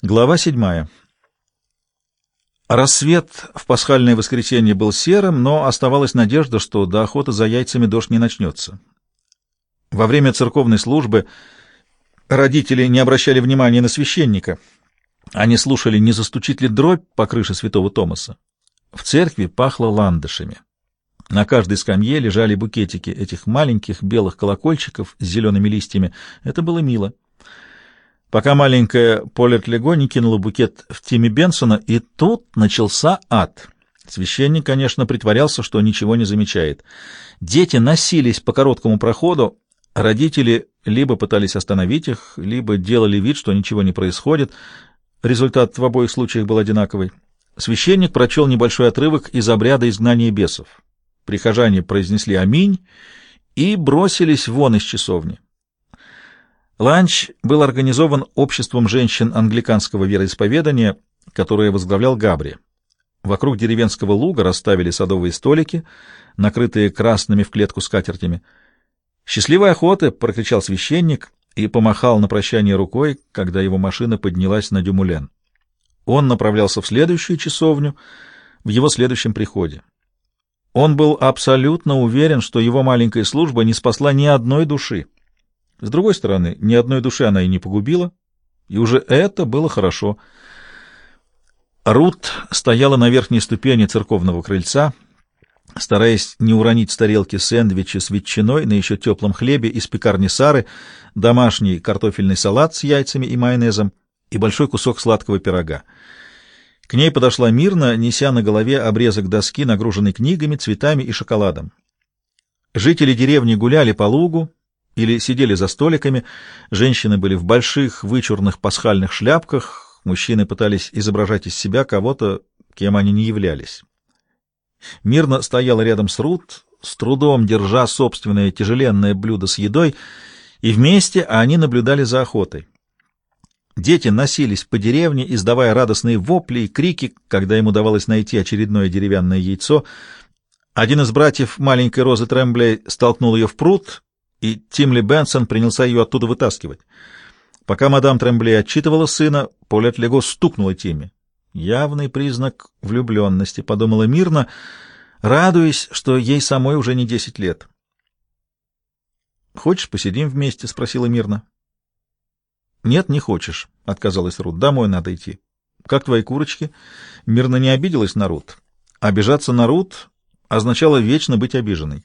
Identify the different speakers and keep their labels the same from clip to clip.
Speaker 1: Глава 7. Рассвет в пасхальное воскресенье был серым, но оставалась надежда, что до охоты за яйцами дождь не начнется. Во время церковной службы родители не обращали внимания на священника. Они слушали, не застучит ли дробь по крыше святого Томаса. В церкви пахло ландышами. На каждой скамье лежали букетики этих маленьких белых колокольчиков с зелеными листьями. Это было мило. Пока маленькая Полет Лего не кинула букет в Тимми Бенсона, и тут начался ад. Священник, конечно, притворялся, что ничего не замечает. Дети носились по короткому проходу, родители либо пытались остановить их, либо делали вид, что ничего не происходит. Результат в обоих случаях был одинаковый. Священник прочел небольшой отрывок из обряда изгнания бесов. Прихожане произнесли «Аминь» и бросились вон из часовни. Ланч был организован обществом женщин англиканского вероисповедания, которое возглавлял Габри. Вокруг деревенского луга расставили садовые столики, накрытые красными в клетку скатертями. «Счастливой охоты!» — прокричал священник и помахал на прощание рукой, когда его машина поднялась на Дюмулен. Он направлялся в следующую часовню, в его следующем приходе. Он был абсолютно уверен, что его маленькая служба не спасла ни одной души. С другой стороны, ни одной души она и не погубила, и уже это было хорошо. Рут стояла на верхней ступени церковного крыльца, стараясь не уронить с тарелки сэндвичи с ветчиной на еще теплом хлебе из пекарни Сары, домашний картофельный салат с яйцами и майонезом и большой кусок сладкого пирога. К ней подошла Мирна, неся на голове обрезок доски, нагруженный книгами, цветами и шоколадом. Жители деревни гуляли по лугу или сидели за столиками, женщины были в больших вычурных пасхальных шляпках, мужчины пытались изображать из себя кого-то, кем они не являлись. Мирна стояла рядом с Рут, с трудом держа собственное тяжеленное блюдо с едой, и вместе они наблюдали за охотой. Дети носились по деревне, издавая радостные вопли и крики, когда им удавалось найти очередное деревянное яйцо. Один из братьев маленькой Розы Тремблей столкнул ее в пруд, и Тимли Бенсон принялся ее оттуда вытаскивать. Пока мадам Тремблей отчитывала сына, Полет Лего стукнула Тимми. Явный признак влюбленности, подумала Мирна, радуясь, что ей самой уже не 10 лет. «Хочешь, посидим вместе?» — спросила Мирна. «Нет, не хочешь», — отказалась Рут. «Домой надо идти». «Как твои курочки?» Мирна не обиделась на Рут. Обижаться на Рут означало вечно быть обиженной.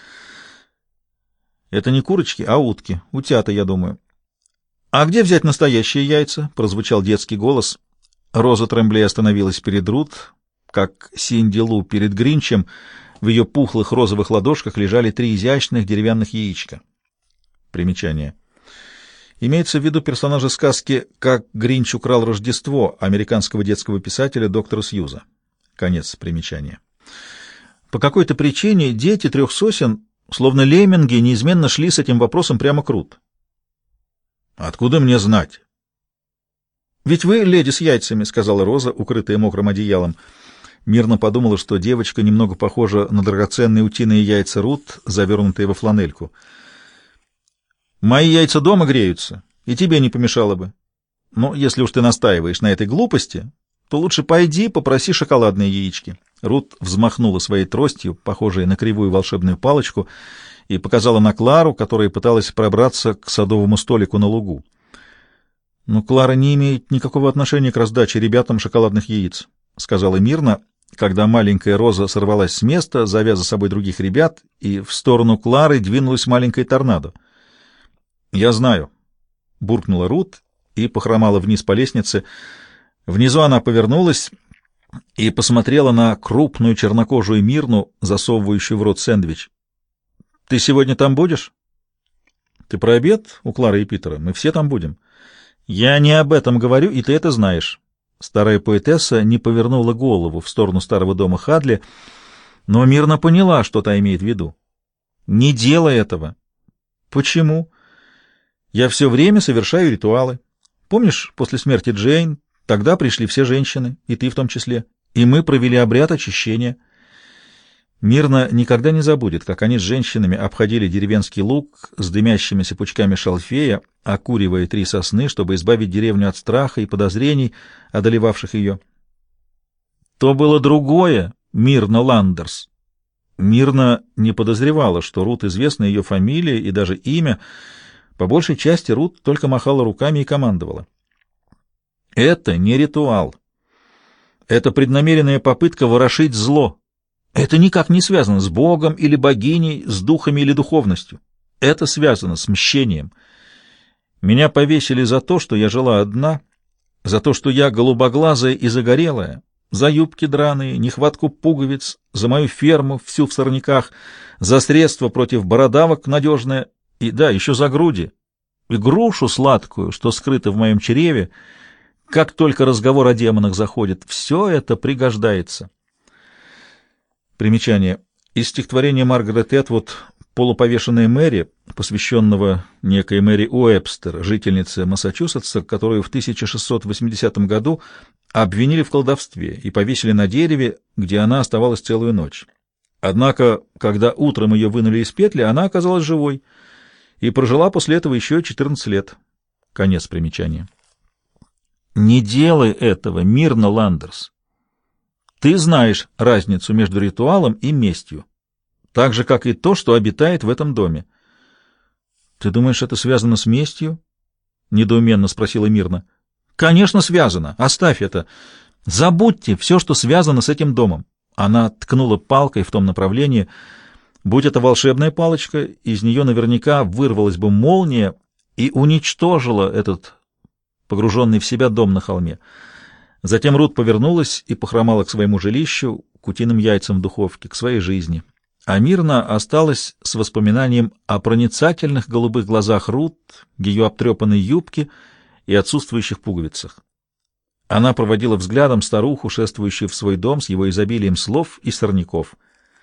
Speaker 1: «Это не курочки, а утки. Утята, я думаю». «А где взять настоящие яйца?» — прозвучал детский голос. Роза Тремблей остановилась перед Рут, как Синди Лу перед Гринчем. В ее пухлых розовых ладошках лежали 3 изящных деревянных яичка. Примечание. Имеется в виду персонажа сказки «Как Гринч украл Рождество» американского детского писателя доктора Сьюза. Конец примечания. По какой-то причине дети 3 сосен, словно лемминги, неизменно шли с этим вопросом прямо к Рут. «Откуда мне знать?» «Ведь вы леди с яйцами», — сказала Роза, укрытая мокрым одеялом. Мирно подумала, что девочка немного похожа на драгоценные утиные яйца Рут, завернутые во фланельку. «Мои яйца дома греются, и тебе не помешало бы. Но если уж ты настаиваешь на этой глупости, то лучше пойди попроси шоколадные яички». Рут взмахнула своей тростью, похожей на кривую волшебную палочку, и показала на Клару, которая пыталась пробраться к садовому столику на лугу. «Но Клара не имеет никакого отношения к раздаче ребятам шоколадных яиц», — сказала Мирна, когда маленькая Роза сорвалась с места, зовя за собой других ребят, и в сторону Клары двинулась маленькая торнадо. «Я знаю», — буркнула Рут и похромала вниз по лестнице. Внизу она повернулась и посмотрела на крупную чернокожую Мирну, засовывающую в рот сэндвич. «Ты сегодня там будешь?» «Ты про обед у Клары и Питера? Мы все там будем». «Я не об этом говорю, и ты это знаешь». Старая поэтесса не повернула голову в сторону старого дома Хадли, но Мирна поняла, что та имеет в виду. «Не делай этого». «Почему?» «Я все время совершаю ритуалы. Помнишь, после смерти Джейн, тогда пришли все женщины, и ты в том числе, и мы провели обряд очищения». Мирна никогда не забудет, как они с женщинами обходили деревенский луг с дымящимися пучками шалфея, окуривая 3 сосны, чтобы избавить деревню от страха и подозрений, одолевавших ее. То было другое, Мирна Ландерс. Мирна не подозревала, что Рут известна ее фамилия и даже имя. По большей части Рут только махала руками и командовала. Это не ритуал. Это преднамеренная попытка ворошить зло. Это никак не связано с Богом или богиней, с духами или духовностью. Это связано с мщением. Меня повесили за то, что я жила одна, за то, что я голубоглазая и загорелая, за юбки драные, нехватку пуговиц, за мою ферму, всю в сорняках, за средства против бородавок надежное, и да, еще за груди, и грушу сладкую, что скрыто в моем чреве. Как только разговор о демонах заходит, все это пригождается. Примечание. Из стихотворения Маргарет Этвуд «Полуповешенная Мэри», посвященного некой Мэри Уэбстер, жительнице Массачусетса, которую в 1680 году обвинили в колдовстве и повесили на дереве, где она оставалась целую ночь. Однако, когда утром ее вынули из петли, она оказалась живой и прожила после этого еще 14 лет. Конец примечания. Не делай этого, Мирна Ландерс. Ты знаешь разницу между ритуалом и местью, так же, как и то, что обитает в этом доме. — Ты думаешь, это связано с местью? — недоуменно спросила Мирна. — Конечно, связано. Оставь это. Забудьте все, что связано с этим домом. Она ткнула палкой в том направлении. Будь это волшебная палочка, из нее наверняка вырвалась бы молния и уничтожила этот погруженный в себя дом на холме. Затем Рут повернулась и похромала к своему жилищу, к утиным яйцам в духовке, к своей жизни. А Мирна осталась с воспоминанием о проницательных голубых глазах Рут, ее обтрепанной юбке и отсутствующих пуговицах. Она проводила взглядом старуху, шествующую в свой дом с его изобилием слов и сорняков.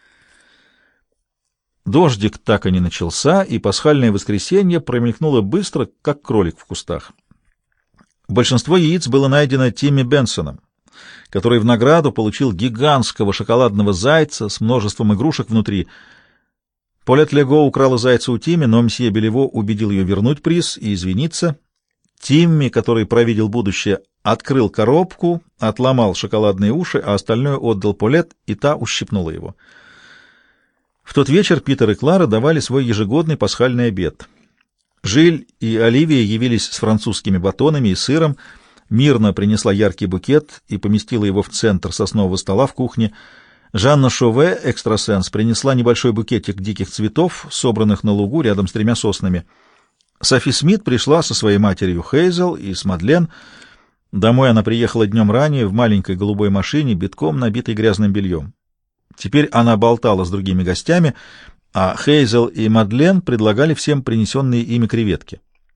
Speaker 1: Дождик так и не начался, и пасхальное воскресенье промелькнуло быстро, как кролик в кустах. Большинство яиц было найдено Тимми Бенсоном, который в награду получил гигантского шоколадного зайца с множеством игрушек внутри. Полет Лего украла зайца у Тимми, но мсье Белево убедил ее вернуть приз и извиниться. Тимми, который провидел будущее, открыл коробку, отломал шоколадные уши, а остальное отдал Полет, и та ущипнула его. В тот вечер Питер и Клара давали свой ежегодный пасхальный обед. Жиль и Оливия явились с французскими батонами и сыром. Мирна принесла яркий букет и поместила его в центр соснового стола в кухне. Жанна Шове, экстрасенс, принесла небольшой букетик диких цветов, собранных на лугу рядом с 3 соснами. Софи Смит пришла со своей матерью Хейзел и с Мадлен. Домой она приехала днем ранее в маленькой голубой машине, битком набитой грязным бельем. Теперь она болтала с другими гостями, а Хейзел и Мадлен предлагали всем принесенные ими креветки.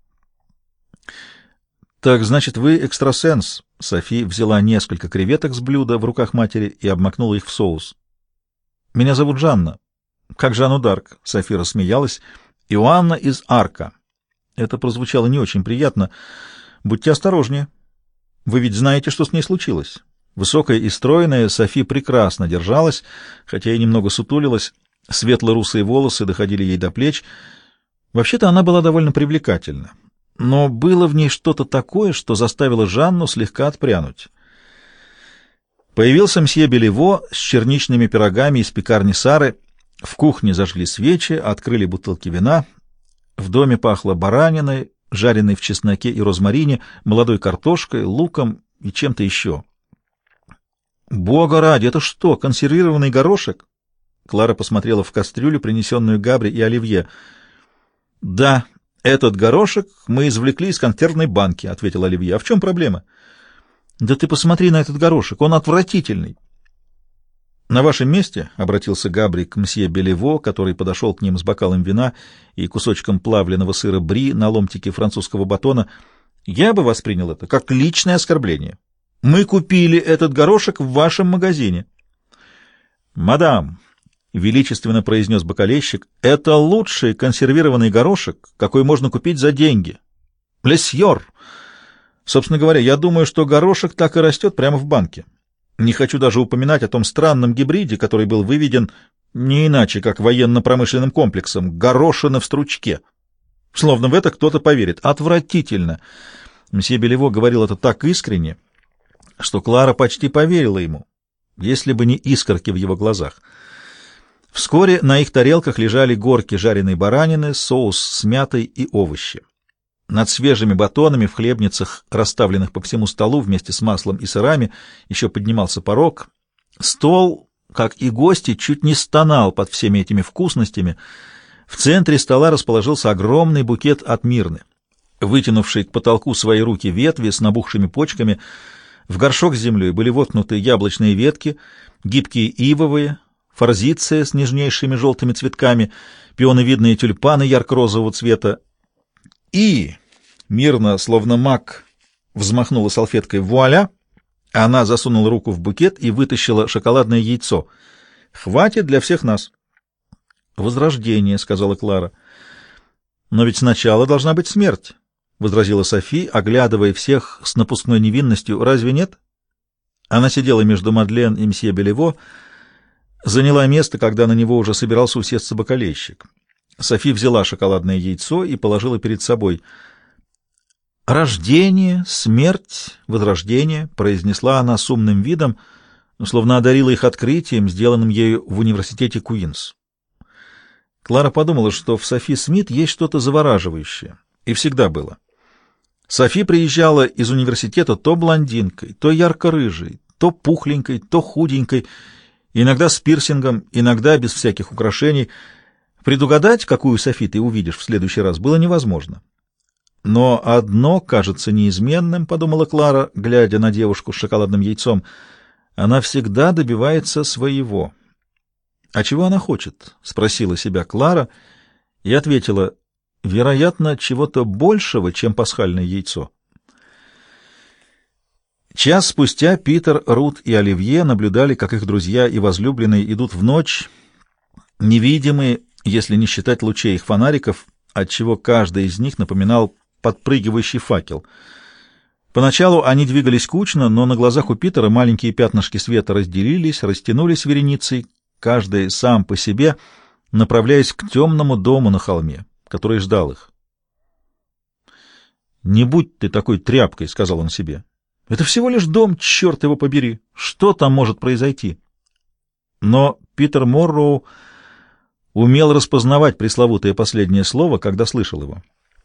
Speaker 1: «Так, значит, вы экстрасенс?» Софи взяла несколько креветок с блюда в руках матери и обмакнула их в соус. «Меня зовут Жанна». «Как Жанну Дарк?» Софи рассмеялась. «Иоанна из Арка». Это прозвучало не очень приятно. «Будьте осторожнее. Вы ведь знаете, что с ней случилось». Высокая и стройная, Софи прекрасно держалась, хотя и немного сутулилась. Светло-русые волосы доходили ей до плеч. Вообще-то она была довольно привлекательна, но было в ней что-то такое, что заставило Жанну слегка отпрянуть. Появился мсье Белево с черничными пирогами из пекарни Сары. В кухне зажгли свечи, открыли бутылки вина. В доме пахло бараниной, жареной в чесноке и розмарине, молодой картошкой, луком и чем-то еще. «Бога ради, это что, консервированный горошек?» Клара посмотрела в кастрюлю, принесенную Габри и Оливье. «Да, этот горошек мы извлекли из консервной банки», — ответил Оливье. «А в чем проблема?» «Да ты посмотри на этот горошек, он отвратительный». «На вашем месте», — обратился Габри к мсье Белево, который подошел к ним с бокалом вина и кусочком плавленого сыра бри на ломтике французского батона, — «я бы воспринял это как личное оскорбление. Мы купили этот горошек в вашем магазине». «Мадам», — величественно произнес бокалейщик, — «это лучший консервированный горошек, какой можно купить за деньги. Лесьор! Собственно говоря, я думаю, что горошек так и растет прямо в банке. Не хочу даже упоминать о том странном гибриде, который был выведен, не иначе, как военно-промышленным комплексом, горошина в стручке. Словно в это кто-то поверит. Отвратительно. Мсье Белево говорил это так искренне, что Клара почти поверила ему, если бы не искорки в его глазах. Вскоре на их тарелках лежали горки жареной баранины, соус с мятой и овощи. Над свежими батонами в хлебницах, расставленных по всему столу вместе с маслом и сырами, еще поднимался порог. Стол, как и гости, чуть не стонал под всеми этими вкусностями. В центре стола расположился огромный букет от Мирны, вытянувший к потолку свои руки ветви с набухшими почками. В горшок с землей были воткнуты яблочные ветки, гибкие ивовые, форзиция с нежнейшими желтыми цветками, пионовидные тюльпаны ярко-розового цвета. И Мирна, словно маг, взмахнула салфеткой. Вуаля! Она засунула руку в букет и вытащила шоколадное яйцо. «Хватит для всех нас». «Возрождение», — сказала Клара. «Но ведь сначала должна быть смерть», — возразила Софи, оглядывая всех с напускной невинностью. «Разве нет?» Она сидела между Мадлен и мсье Белево, заняла место, когда на него уже собирался усесться бакалейщик. Софи взяла шоколадное яйцо и положила перед собой. «Рождение, смерть, возрождение», — произнесла она с умным видом, словно одарила их открытием, сделанным ею в университете Куинс. Клара подумала, что в Софи Смит есть что-то завораживающее, и всегда было. Софи приезжала из университета то блондинкой, то ярко-рыжей, то пухленькой, то худенькой, иногда с пирсингом, иногда без всяких украшений. Предугадать, какую Софи ты увидишь в следующий раз, было невозможно. Но одно кажется неизменным, — подумала Клара, глядя на девушку с шоколадным яйцом. Она всегда добивается своего. «А чего она хочет?» — спросила себя Клара и ответила: «Вероятно, чего-то большего, чем пасхальное яйцо». Час спустя Питер, Рут и Оливье наблюдали, как их друзья и возлюбленные идут в ночь, невидимые, если не считать лучей их фонариков, отчего каждый из них напоминал подпрыгивающий факел. Поначалу они двигались кучно, но на глазах у Питера маленькие пятнышки света разделились, растянулись вереницей, каждый сам по себе, направляясь к темному дому на холме, который ждал их. «Не будь ты такой тряпкой», — сказал он себе. «Это всего лишь дом, черт его побери! Что там может произойти?» Но Питер Морроу умел распознавать пресловутое последнее слово, когда слышал его.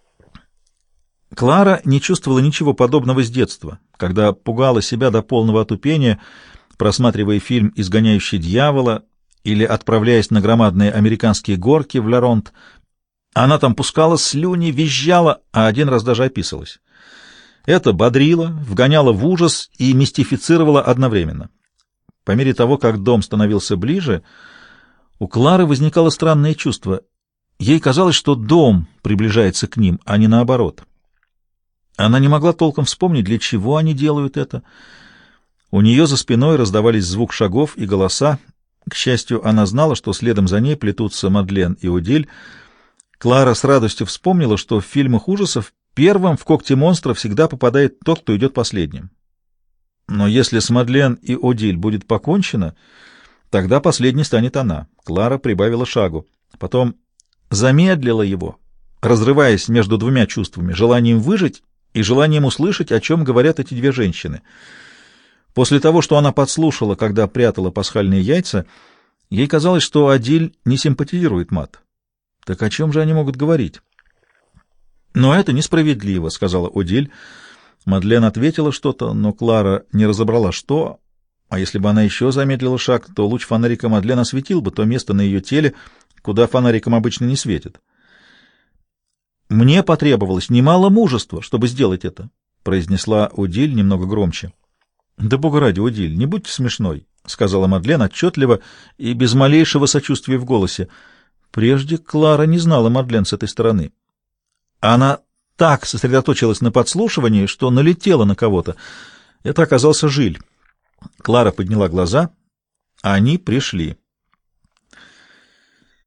Speaker 1: Клара не чувствовала ничего подобного с детства, когда пугала себя до полного отупения, просматривая фильм «Изгоняющий дьявола» или отправляясь на громадные американские горки в Ля-Ронт. Она там пускала слюни, визжала, а один раз даже описалась. Это бодрило, вгоняло в ужас и мистифицировало одновременно. По мере того, как дом становился ближе, у Клары возникало странное чувство. Ей казалось, что дом приближается к ним, а не наоборот. Она не могла толком вспомнить, для чего они делают это. У нее за спиной раздавались звук шагов и голоса. К счастью, она знала, что следом за ней плетутся Мадлен и Одиль. Клара с радостью вспомнила, что в фильмах ужасов первым в когти монстра всегда попадает тот, кто идет последним. Но если с Мадлен и Одиль будет покончено, тогда последней станет она. Клара прибавила шагу. Потом замедлила его, разрываясь между двумя чувствами — желанием выжить и желанием услышать, о чем говорят эти две женщины. После того, что она подслушала, когда прятала пасхальные яйца, ей казалось, что Одиль не симпатизирует Мат. Так о чем же они могут говорить? «Но это несправедливо», — сказала Одиль. Мадлен ответила что-то, но Клара не разобрала, что. А если бы она еще замедлила шаг, то луч фонарика Мадлен осветил бы то место на ее теле, куда фонариком обычно не светит. «Мне потребовалось немало мужества, чтобы сделать это», — произнесла Одиль немного громче. «Да бога ради, Одиль, не будьте смешной», — сказала Мадлен отчетливо и без малейшего сочувствия в голосе. Прежде Клара не знала Мадлен с этой стороны. Она так сосредоточилась на подслушивании, что налетела на кого-то. Это оказался Жиль. Клара подняла глаза. Они пришли.